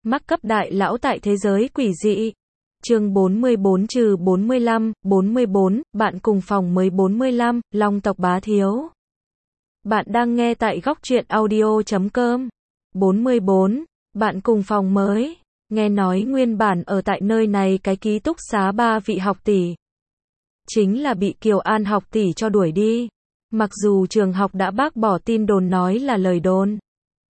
Mắc cấp đại lão tại thế giới quỷ dị. Chương 44-45, 44, bạn cùng phòng mới 45, Long tộc bá thiếu. Bạn đang nghe tại góc truyện audio.com. 44, bạn cùng phòng mới. Nghe nói nguyên bản ở tại nơi này cái ký túc xá 3 vị học tỷ. Chính là bị Kiều An học tỷ cho đuổi đi. Mặc dù trường học đã bác bỏ tin đồn nói là lời đồn.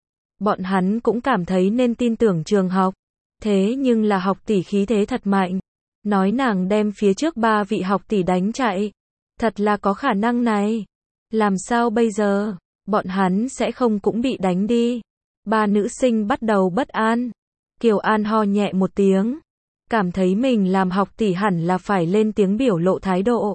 Bọn hắn cũng cảm thấy nên tin tưởng trường học. Thế nhưng là học tỷ khí thế thật mạnh. Nói nàng đem phía trước 3 vị học tỷ đánh chạy. Thật là có khả năng này. Làm sao bây giờ? Bọn hắn sẽ không cũng bị đánh đi. 3 nữ sinh bắt đầu bất an. Kiều An ho nhẹ một tiếng. Cảm thấy mình làm học tỷ hẳn là phải lên tiếng biểu lộ thái độ.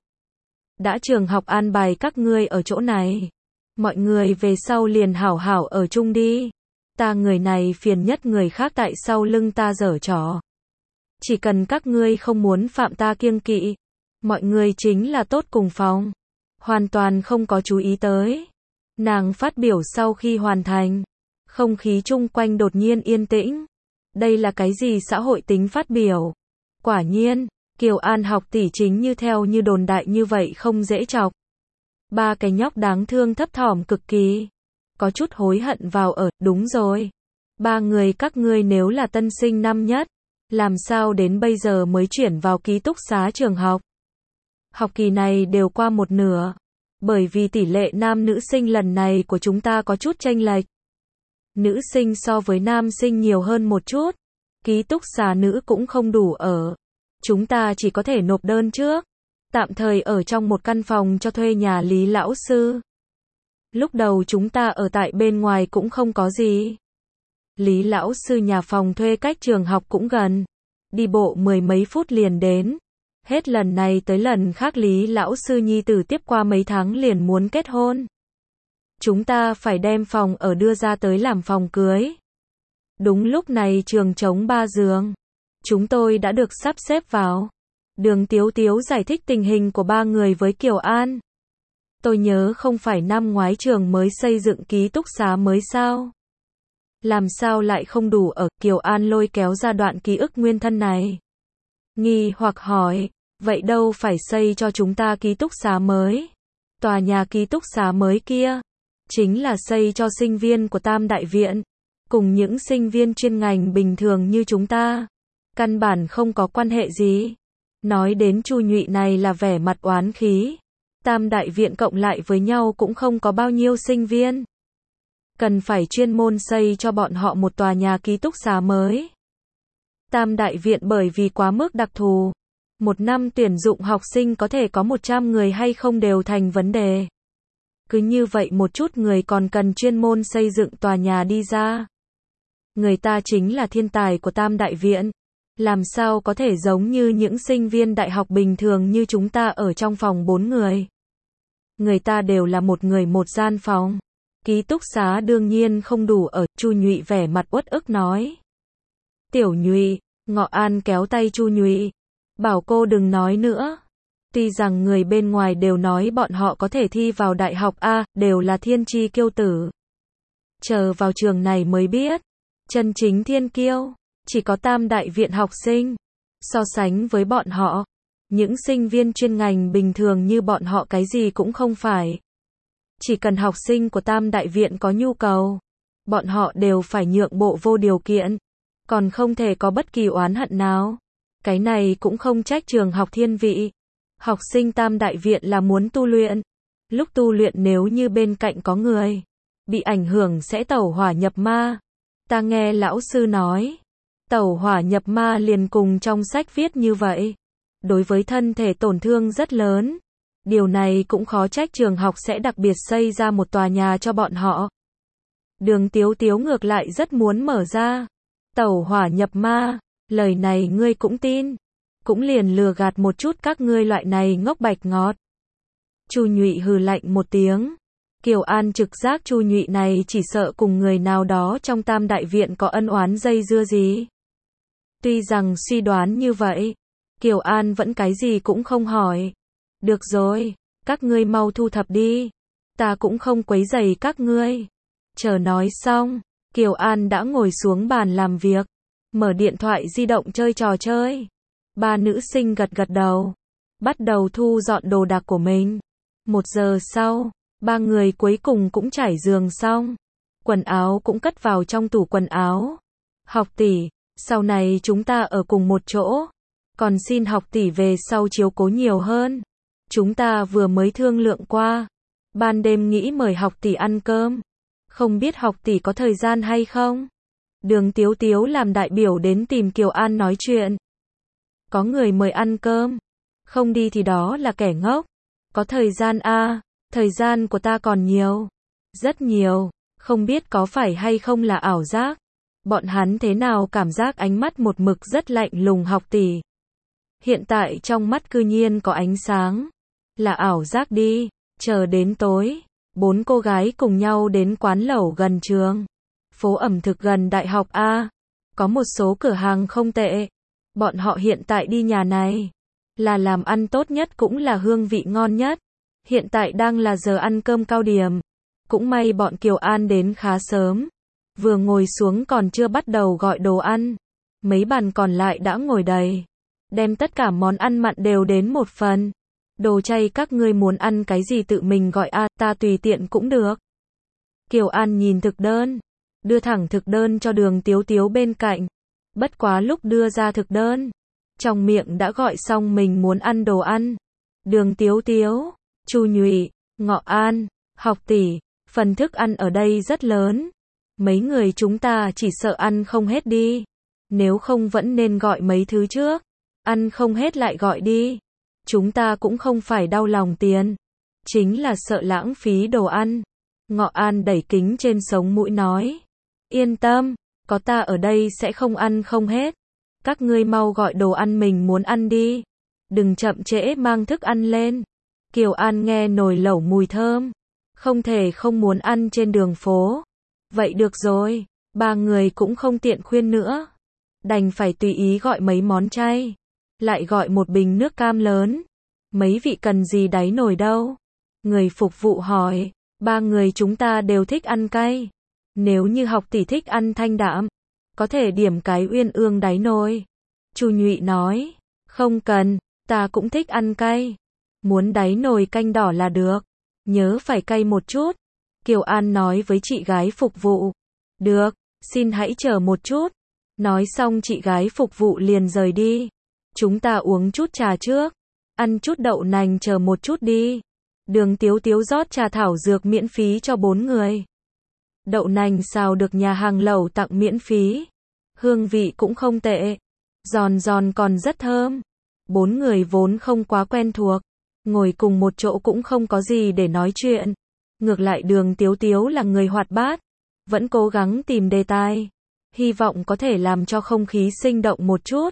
Đã trường học an bài các ngươi ở chỗ này. Mọi người về sau liền hảo hảo ở chung đi. Ta người này phiền nhất người khác tại sau lưng ta giở trò. Chỉ cần các ngươi không muốn phạm ta kiêng kỵ. Mọi người chính là tốt cùng phòng. Hoàn toàn không có chú ý tới. Nàng phát biểu sau khi hoàn thành. Không khí chung quanh đột nhiên yên tĩnh. Đây là cái gì xã hội tính phát biểu? Quả nhiên, Kiều An học tỷ chính như theo như đồn đại như vậy không dễ chọc. 3 cái nhóc đáng thương thấp thỏm cực kỳ. Có chút hối hận vào ở, đúng rồi. 3 người các ngươi nếu là tân sinh năm nhất, làm sao đến bây giờ mới chuyển vào ký túc xá trường học? Học kỳ này đều qua một nửa. Bởi vì tỷ lệ nam nữ sinh lần này của chúng ta có chút chênh lệch. Nữ sinh so với nam sinh nhiều hơn một chút. Ký túc xá nữ cũng không đủ ở. Chúng ta chỉ có thể nộp đơn trước. Tạm thời ở trong một căn phòng cho thuê nhà Lý lão sư. Lúc đầu chúng ta ở tại bên ngoài cũng không có gì. Lý lão sư nhà phòng thuê cách trường học cũng gần. Đi bộ 10 mấy phút liền đến. Hết lần này tới lần khác Lý lão sư nhi tử tiếp qua mấy tháng liền muốn kết hôn. Chúng ta phải đem phòng ở đưa ra tới làm phòng cưới. Đúng lúc này trường trống 3 giường. Chúng tôi đã được sắp xếp vào. Đường Tiếu Tiếu giải thích tình hình của 3 người với Kiều An. Tôi nhớ không phải năm ngoái trường mới xây dựng ký túc xá mới sao? Làm sao lại không đủ ở? Kiều An lôi kéo ra đoạn ký ức nguyên thân này. Nghi hoặc hỏi, vậy đâu phải xây cho chúng ta ký túc xá mới? Tòa nhà ký túc xá mới kia, chính là xây cho sinh viên của Tam Đại Viện, cùng những sinh viên chuyên ngành bình thường như chúng ta. Căn bản không có quan hệ gì. Nói đến Chu Nhụy này là vẻ mặt oán khí. Tam Đại Viện cộng lại với nhau cũng không có bao nhiêu sinh viên. Cần phải chuyên môn xây cho bọn họ một tòa nhà ký túc xá mới. Tam Đại Viện bởi vì quá mức đặc thù. Một năm tuyển dụng học sinh có thể có 100 người hay không đều thành vấn đề. Cứ như vậy một chút người còn cần chuyên môn xây dựng tòa nhà đi ra. Người ta chính là thiên tài của Tam Đại Viện. Làm sao có thể giống như những sinh viên đại học bình thường như chúng ta ở trong phòng 4 người. Người ta đều là một người một gian phòng. Ký túc xá đương nhiên không đủ ở, Chu Nhụy vẻ mặt uất ức nói. Tiểu Nhụy, Ngọ An kéo tay Chu Nhụy. Bảo cô đừng nói nữa. Tuy rằng người bên ngoài đều nói bọn họ có thể thi vào đại học A, đều là thiên chi kiêu tử. Chờ vào trường này mới biết. Chân chính thiên kiêu. Chỉ có Tam Đại Viện học sinh. So sánh với bọn họ, những sinh viên chuyên ngành bình thường như bọn họ cái gì cũng không phải. Chỉ cần học sinh của Tam Đại Viện có nhu cầu, bọn họ đều phải nhượng bộ vô điều kiện. Còn không thể có bất kỳ oán hận nào. Cái này cũng không trách trường học thiên vị. Học sinh Tam Đại Viện là muốn tu luyện. Lúc tu luyện nếu như bên cạnh có người bị ảnh hưởng sẽ tẩu hỏa nhập ma. Ta nghe lão sư nói. Tẩu hỏa nhập ma liền cùng trong sách viết như vậy. Đối với thân thể tổn thương rất lớn. Điều này cũng khó trách trường học sẽ đặc biệt xây ra một tòa nhà cho bọn họ. Đường Tiếu Tiếu ngược lại rất muốn mở ra. Tẩu hỏa nhập ma, lời này ngươi cũng tin. Cũng liền lừa gạt một chút các ngươi loại này ngốc bạch ngọt. Chu Nhụy hừ lạnh một tiếng. Kiều An trực giác Chu Nhụy này chỉ sợ cùng người nào đó trong Tam Đại Viện có ân oán dây dưa gì. Tuy rằng suy đoán như vậy, Kiều An vẫn cái gì cũng không hỏi. Được rồi, các ngươi mau thu thập đi. Ta cũng không quấy rầy các ngươi. Chờ nói xong, Kiều An đã ngồi xuống bàn làm việc. mở điện thoại di động chơi trò chơi. Ba nữ sinh gật gật đầu, bắt đầu thu dọn đồ đạc của mình. 1 giờ sau, ba người cuối cùng cũng trải giường xong. Quần áo cũng cất vào trong tủ quần áo. Học tỷ, sau này chúng ta ở cùng một chỗ. Còn xin học tỷ về sau chiếu cố nhiều hơn. Chúng ta vừa mới thương lượng qua. Ban đêm nghĩ mời học tỷ ăn cơm. Không biết học tỷ có thời gian hay không? Đường Tiếu Tiếu làm đại biểu đến tìm Kiều An nói chuyện. Có người mời ăn cơm. Không đi thì đó là kẻ ngốc. Có thời gian à, thời gian của ta còn nhiều. Rất nhiều, không biết có phải hay không là ảo giác. Bọn hắn thế nào cảm giác ánh mắt một mực rất lạnh lùng học tỷ. Hiện tại trong mắt cư nhiên có ánh sáng. Là ảo giác đi, chờ đến tối. 4 cô gái cùng nhau đến quán lẩu gần trường. Phố ẩm thực gần đại học A. Có một số cửa hàng không tệ. Bọn họ hiện tại đi nhà này. Là làm ăn tốt nhất cũng là hương vị ngon nhất. Hiện tại đang là giờ ăn cơm cao điểm. Cũng may bọn Kiều An đến khá sớm. Vừa ngồi xuống còn chưa bắt đầu gọi đồ ăn. Mấy bàn còn lại đã ngồi đầy. Đem tất cả món ăn mặn đều đến một phần. Đồ chay các ngươi muốn ăn cái gì tự mình gọi a, ta tùy tiện cũng được. Kiều An nhìn thực đơn. Đưa thẳng thực đơn cho Đường Tiếu Tiếu bên cạnh. Bất quá lúc đưa ra thực đơn. Trong miệng đã gọi xong mình muốn ăn đồ ăn. Đường Tiếu Tiếu, Chu Nhụy, Ngọ An, học tỷ, phần thức ăn ở đây rất lớn. Mấy người chúng ta chỉ sợ ăn không hết đi. Nếu không vẫn nên gọi mấy thứ trước. Ăn không hết lại gọi đi. Chúng ta cũng không phải đau lòng tiền. Chính là sợ lãng phí đồ ăn. Ngọ An đẩy kính trên sống mũi nói. Yên tâm, có ta ở đây sẽ không ăn không hết. Các ngươi mau gọi đồ ăn mình muốn ăn đi. Đừng chậm trễ mang thức ăn lên. Kiều An nghe nồi lẩu mùi thơm. Không thể không muốn ăn trên đường phố. Vậy được rồi, ba người cũng không tiện khuyên nữa. Đành phải tùy ý gọi mấy món chay. Lại gọi một bình nước cam lớn. Mấy vị cần gì đáy nồi đâu? Người phục vụ hỏi. Ba người chúng ta đều thích ăn cay. Nếu như học tỷ thích ăn thanh đạm, có thể điểm cái uyên ương đáy nồi. Chu Nhụy nói. Không cần, ta cũng thích ăn cay. Muốn đáy nồi canh đỏ là được. Nhớ phải cay một chút. Kiều An nói với chị gái phục vụ. Được, xin hãy chờ một chút. Nói xong chị gái phục vụ liền rời đi. Chúng ta uống chút trà trước. Ăn chút đậu nành chờ một chút đi. Đường Tiếu Tiếu rót trà thảo dược miễn phí cho 4 người. Đậu nành xào được nhà hàng lẩu tặng miễn phí. Hương vị cũng không tệ. Giòn giòn còn rất thơm. 4 người vốn không quá quen thuộc. Ngồi cùng một chỗ cũng không có gì để nói chuyện. Ngược lại Đường Tiếu Tiếu là người hoạt bát. Vẫn cố gắng tìm đề tài. Hy vọng có thể làm cho không khí sinh động một chút.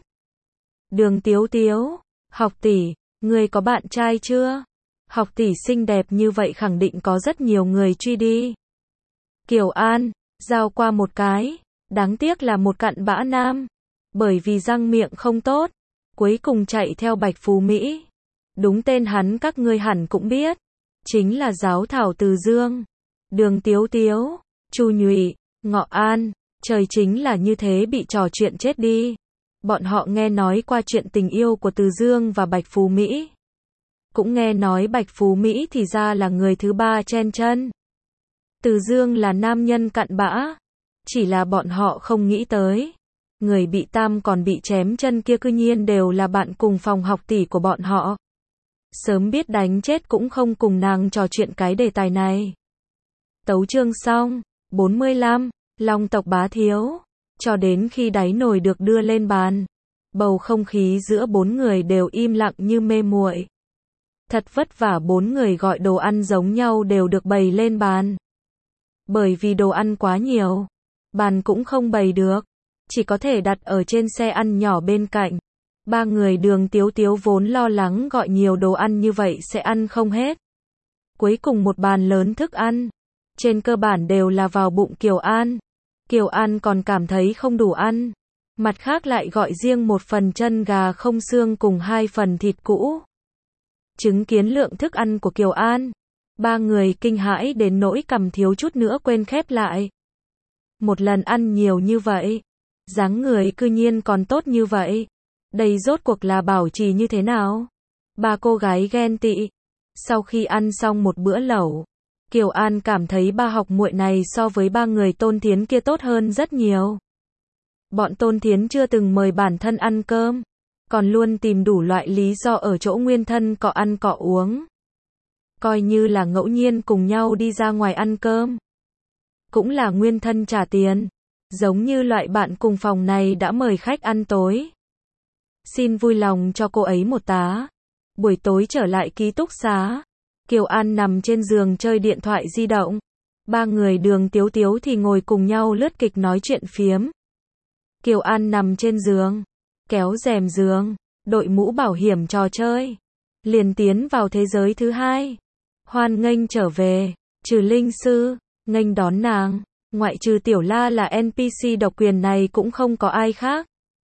Đường Tiếu Tiếu, học tỷ, ngươi có bạn trai chưa? Học tỷ xinh đẹp như vậy khẳng định có rất nhiều người truy đi. Kiều An, giao qua một cái. Đáng tiếc là một cặn bã nam. Bởi vì răng miệng không tốt. Cuối cùng chạy theo Bạch Phú Mỹ. Đúng tên hắn các ngươi hẳn cũng biết. Chính là Giáo Thảo Từ Dương. Đường Tiếu Tiếu, Chu Nhụy, Ngọ An. Trời chính là như thế bị trò chuyện chết đi. Bọn họ nghe nói qua chuyện tình yêu của Từ Dương và Bạch Phú Mỹ. Cũng nghe nói Bạch Phú Mỹ thì ra là người thứ ba chen chân. Từ Dương là nam nhân cặn bã. Chỉ là bọn họ không nghĩ tới. Người bị tam còn bị chém chân kia cư nhiên đều là bạn cùng phòng học tỷ của bọn họ. Sớm biết đánh chết cũng không cùng nàng trò chuyện cái đề tài này. Tấu chương xong. 45. Long tộc bá thiếu. Cho đến khi đáy nồi được đưa lên bàn. Bầu không khí giữa 4 người đều im lặng như mê muội. Thật vất vả 4 người gọi đồ ăn giống nhau đều được bày lên bàn. Bởi vì đồ ăn quá nhiều. Bàn cũng không bày được. Chỉ có thể đặt ở trên xe ăn nhỏ bên cạnh. Ba người Đường Tiếu Tiếu vốn lo lắng gọi nhiều đồ ăn như vậy sẽ ăn không hết. Cuối cùng một bàn lớn thức ăn. Trên cơ bản đều là vào bụng Kiều An. Kiều An còn cảm thấy không đủ ăn. Mặt khác lại gọi riêng một phần chân gà không xương cùng 2 phần thịt cũ. Chứng kiến lượng thức ăn của Kiều An. Ba người kinh hãi đến nỗi cằm thiếu chút nữa quên khép lại. Một lần ăn nhiều như vậy. Dáng người cư nhiên còn tốt như vậy. Đây rốt cuộc là bảo trì như thế nào? Ba cô gái ghen tị. Sau khi ăn xong một bữa lẩu, Kiều An cảm thấy ba học muội này so với ba người Tôn Thiến kia tốt hơn rất nhiều. Bọn Tôn Thiến chưa từng mời bản thân ăn cơm, còn luôn tìm đủ loại lý do ở chỗ nguyên thân cọ ăn cọ uống. Coi như là ngẫu nhiên cùng nhau đi ra ngoài ăn cơm, cũng là nguyên thân trả tiền. Giống như loại bạn cùng phòng này đã mời khách ăn tối. Xin vui lòng cho cô ấy một tá. Buổi tối trở lại ký túc xá, Kiều An nằm trên giường chơi điện thoại di động. Ba người Đường Tiếu Tiếu thì ngồi cùng nhau lướt kịch nói chuyện phiếm. Kiều An nằm trên giường, kéo rèm giường, đội mũ bảo hiểm trò chơi, liền tiến vào thế giới thứ hai. Hoan nghênh trở về, Trừ Linh Sư, nghênh đón nàng, ngoại trừ Tiểu La là NPC độc quyền này cũng không có ai khác.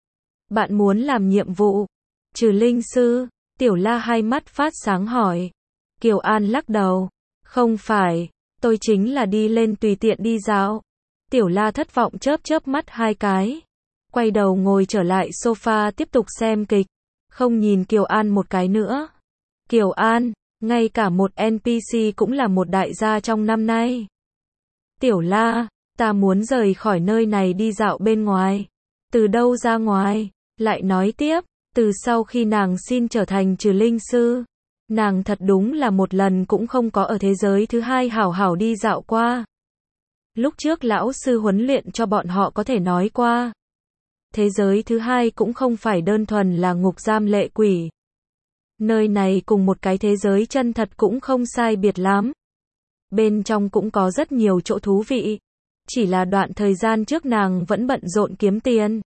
Bạn muốn làm nhiệm vụ? Trừ Linh Sư, Tiểu La hai mắt phát sáng hỏi. Kiều An lắc đầu, không phải, tôi chính là đi lên tùy tiện đi dạo. Tiểu La thất vọng chớp chớp mắt hai cái, quay đầu ngồi trở lại sofa tiếp tục xem kịch, không nhìn Kiều An một cái nữa. Kiều An, ngay cả một NPC cũng là một đại gia trong năm nay. Tiểu La, ta muốn rời khỏi nơi này đi dạo bên ngoài. Từ đâu ra ngoài? Lại nói tiếp, từ sau khi nàng xin trở thành Trừ Linh Sư, nàng thật đúng là một lần cũng không có ở thế giới thứ hai hảo hảo đi dạo qua. Lúc trước lão sư huấn luyện cho bọn họ có thể nói qua. Thế giới thứ hai cũng không phải đơn thuần là ngục giam lệ quỷ. Nơi này cùng một cái thế giới chân thật cũng không sai biệt lắm. Bên trong cũng có rất nhiều chỗ thú vị. Chỉ là đoạn thời gian trước nàng vẫn bận rộn kiếm tiền.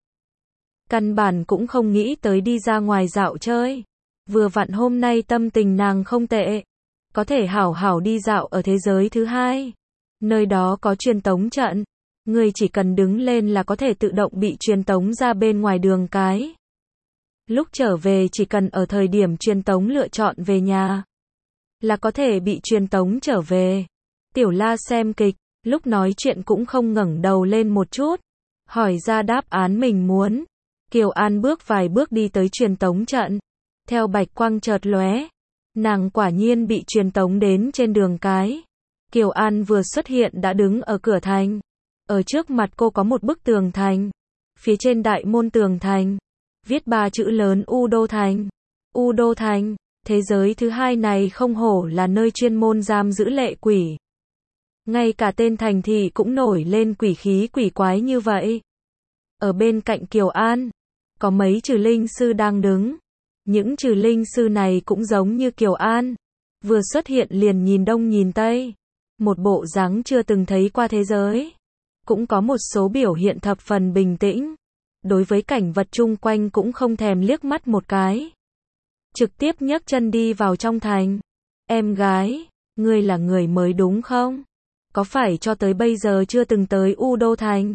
Căn bản cũng không nghĩ tới đi ra ngoài dạo chơi. Vừa vặn hôm nay tâm tình nàng không tệ. Có thể hảo hảo đi dạo ở thế giới thứ hai. Nơi đó có truyền tống trận. Người chỉ cần đứng lên là có thể tự động bị truyền tống ra bên ngoài đường cái. Lúc trở về chỉ cần ở thời điểm truyền tống lựa chọn về nhà, là có thể bị truyền tống trở về. Tiểu La xem kịch, lúc nói chuyện cũng không ngẩng đầu lên một chút, hỏi ra đáp án mình muốn. Kiều An bước vài bước đi tới truyền tống trận, theo bạch quang chợt lóe, nàng quả nhiên bị truyền tống đến trên đường cái. Kiều An vừa xuất hiện đã đứng ở cửa thành. Ở trước mặt cô có một bức tường thành. Phía trên đại môn tường thành, viết 3 chữ lớn U Đô Thành. U Đô Thành, thế giới thứ hai này không hổ là nơi chuyên môn giam giữ lệ quỷ. Ngay cả tên thành thị cũng nổi lên quỷ khí quỷ quái như vậy. Ở bên cạnh Kiều An, có mấy Trừ Linh Sư đang đứng. Những Trừ Linh Sư này cũng giống như Kiều An, vừa xuất hiện liền nhìn đông nhìn tây. Một bộ dáng chưa từng thấy qua thế giới. Cũng có một số biểu hiện thập phần bình tĩnh. Đối với cảnh vật chung quanh cũng không thèm liếc mắt một cái. Trực tiếp nhấc chân đi vào trong thành. Em gái, ngươi là người mới đúng không? Có phải cho tới bây giờ chưa từng tới U Đô Thành?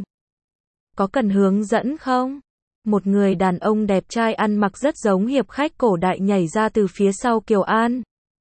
Có cần hướng dẫn không? Một người đàn ông đẹp trai ăn mặc rất giống hiệp khách cổ đại nhảy ra từ phía sau Kiều An.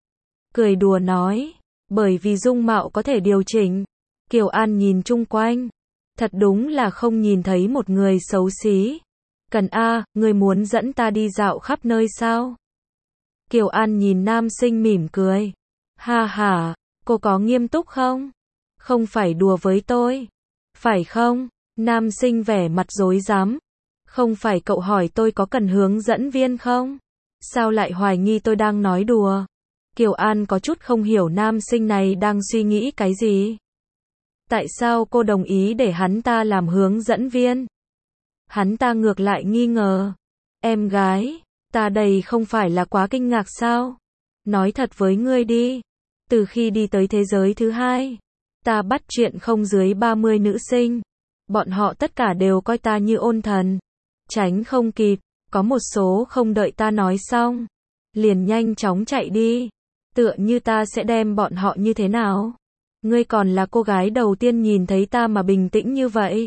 Cười đùa nói, bởi vì dung mạo có thể điều chỉnh. Kiều An nhìn chung quanh, thật đúng là không nhìn thấy một người xấu xí. Cần a, người muốn dẫn ta đi dạo khắp nơi sao? Kiều An nhìn nam sinh mỉm cười. Ha ha, cô có nghiêm túc không? Không phải đùa với tôi. Phải không? Nam sinh vẻ mặt rối rắm. Không phải cậu hỏi tôi có cần hướng dẫn viên không? Sao lại hoài nghi tôi đang nói đùa? Kiều An có chút không hiểu nam sinh này đang suy nghĩ cái gì. Tại sao cô đồng ý để hắn ta làm hướng dẫn viên? Hắn ta ngược lại nghi ngờ. Em gái, ta đây không phải là quá kinh ngạc sao? Nói thật với ngươi đi. Từ khi đi tới thế giới thứ hai, ta bắt chuyện không dưới 30 nữ sinh. Bọn họ tất cả đều coi ta như ôn thần. Tránh không kịp, có một số không đợi ta nói xong, liền nhanh chóng chạy đi. Tựa như ta sẽ đem bọn họ như thế nào? Ngươi còn là cô gái đầu tiên nhìn thấy ta mà bình tĩnh như vậy.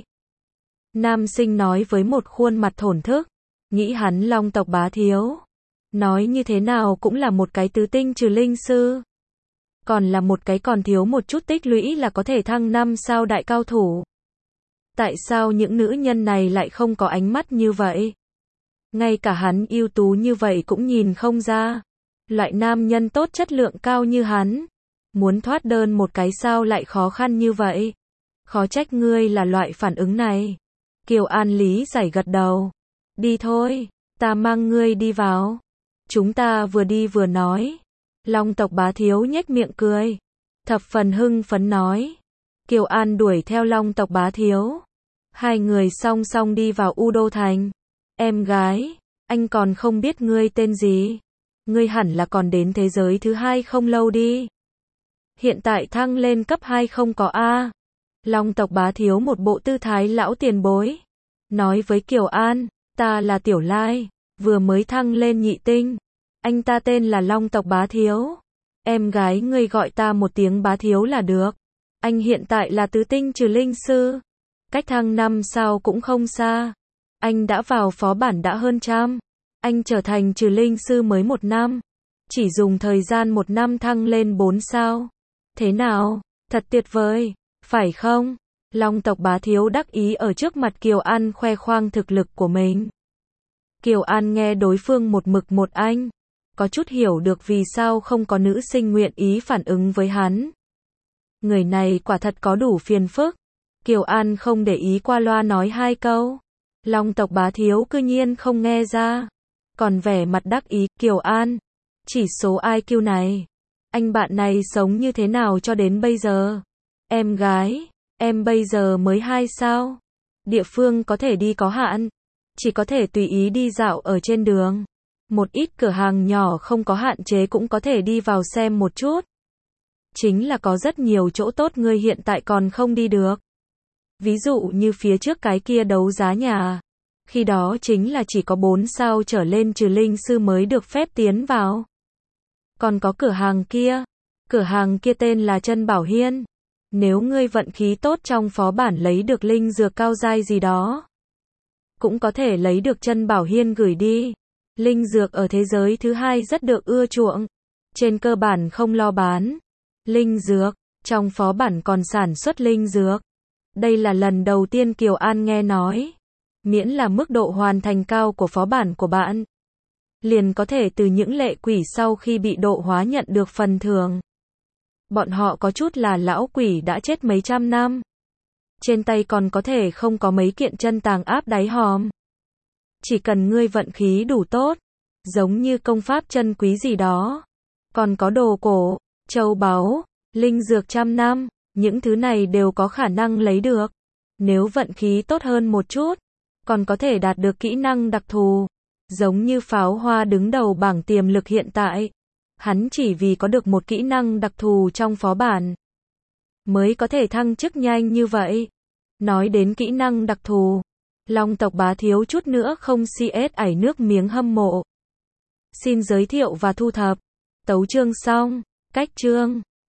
Nam sinh nói với một khuôn mặt thổn thức, nghĩ hắn Long tộc bá thiếu. Nói như thế nào cũng là một cái tứ tinh Trừ Linh Sư. Còn là một cái còn thiếu một chút tích lũy là có thể thăng 5 sao đại cao thủ. Tại sao những nữ nhân này lại không có ánh mắt như vậy? Ngay cả hắn ưu tú như vậy cũng nhìn không ra. Loại nam nhân tốt chất lượng cao như hắn, muốn thoát đơn một cái sao lại khó khăn như vậy? Khó trách ngươi là loại phản ứng này. Kiều An lý giải gật đầu. Đi thôi, ta mang ngươi đi vào. Chúng ta vừa đi vừa nói. Long tộc Bá Thiếu nhếch miệng cười, thập phần hưng phấn nói. Kiều An đuổi theo Long tộc Bá Thiếu. Hai người song song đi vào U Đô Thành. Em gái, anh còn không biết ngươi tên gì. Ngươi hẳn là còn đến thế giới thứ hai không lâu đi. Hiện tại thăng lên cấp 2 không có a. Long tộc Bá Thiếu một bộ tư thái lão tiền bối. Nói với Kiều An, ta là Tiểu Lai, vừa mới thăng lên nhị tinh. Anh ta tên là Long tộc Bá Thiếu. Em gái ngươi gọi ta một tiếng Bá Thiếu là được. Anh hiện tại là tứ tinh trừ linh sư. Cách thăng 5 sao cũng không xa. Anh đã vào phó bản đã hơn trăm. Anh trở thành trừ linh sư mới 1 năm. Chỉ dùng thời gian 1 năm thăng lên 4 sao. Thế nào? Thật tuyệt vời, phải không? Long tộc Bá Thiếu đắc ý ở trước mặt Kiều An khoe khoang thực lực của mình. Kiều An nghe đối phương một mực một anh, có chút hiểu được vì sao không có nữ sinh nguyện ý phản ứng với hắn. Người này quả thật có đủ phiền phức. Kiều An không để ý, qua loa nói 2 câu. Long tộc Bá Thiếu cư nhiên không nghe ra, còn vẻ mặt đắc ý. Kiều An, chỉ số IQ này, anh bạn này sống như thế nào cho đến bây giờ? Em gái, em bây giờ mới 2 sao? Địa phương có thể đi có hạn, chỉ có thể tùy ý đi dạo ở trên đường. Một ít cửa hàng nhỏ không có hạn chế cũng có thể đi vào xem một chút. Chính là có rất nhiều chỗ tốt ngươi hiện tại còn không đi được. Ví dụ như phía trước cái kia đấu giá nhà. Khi đó chính là chỉ có 4 sao trở lên trừ linh sư mới được phép tiến vào. Còn có cửa hàng kia tên là Chân Bảo Hiên. Nếu ngươi vận khí tốt trong phó bản lấy được linh dược cao giai gì đó, cũng có thể lấy được Chân Bảo Hiên gửi đi. Linh dược ở thế giới thứ hai rất được ưa chuộng. Trên cơ bản không lo bán linh dược, trong phó bản còn sản xuất linh dược. Đây là lần đầu tiên Kiều An nghe nói. Miễn là mức độ hoàn thành cao của phó bản của bạn, liền có thể từ những lệ quỷ sau khi bị độ hóa nhận được phần thưởng. Bọn họ có chút là lão quỷ đã chết mấy trăm năm. Trên tay còn có thể không có mấy kiện chân tàng áp đáy hòm. Chỉ cần ngươi vận khí đủ tốt, giống như công pháp chân quý gì đó, còn có đồ cổ, châu báu, linh dược trăm năm, những thứ này đều có khả năng lấy được. Nếu vận khí tốt hơn một chút, còn có thể đạt được kỹ năng đặc thù. Giống như Pháo Hoa đứng đầu bảng tiềm lực hiện tại. Hắn chỉ vì có được một kỹ năng đặc thù trong phó bản, mới có thể thăng chức nhanh như vậy. Nói đến kỹ năng đặc thù, Long tộc Bá Thiếu chút nữa không CS ảy nước miếng hâm mộ. Xin giới thiệu và thu thập. Tấu chương xong. Cách chương.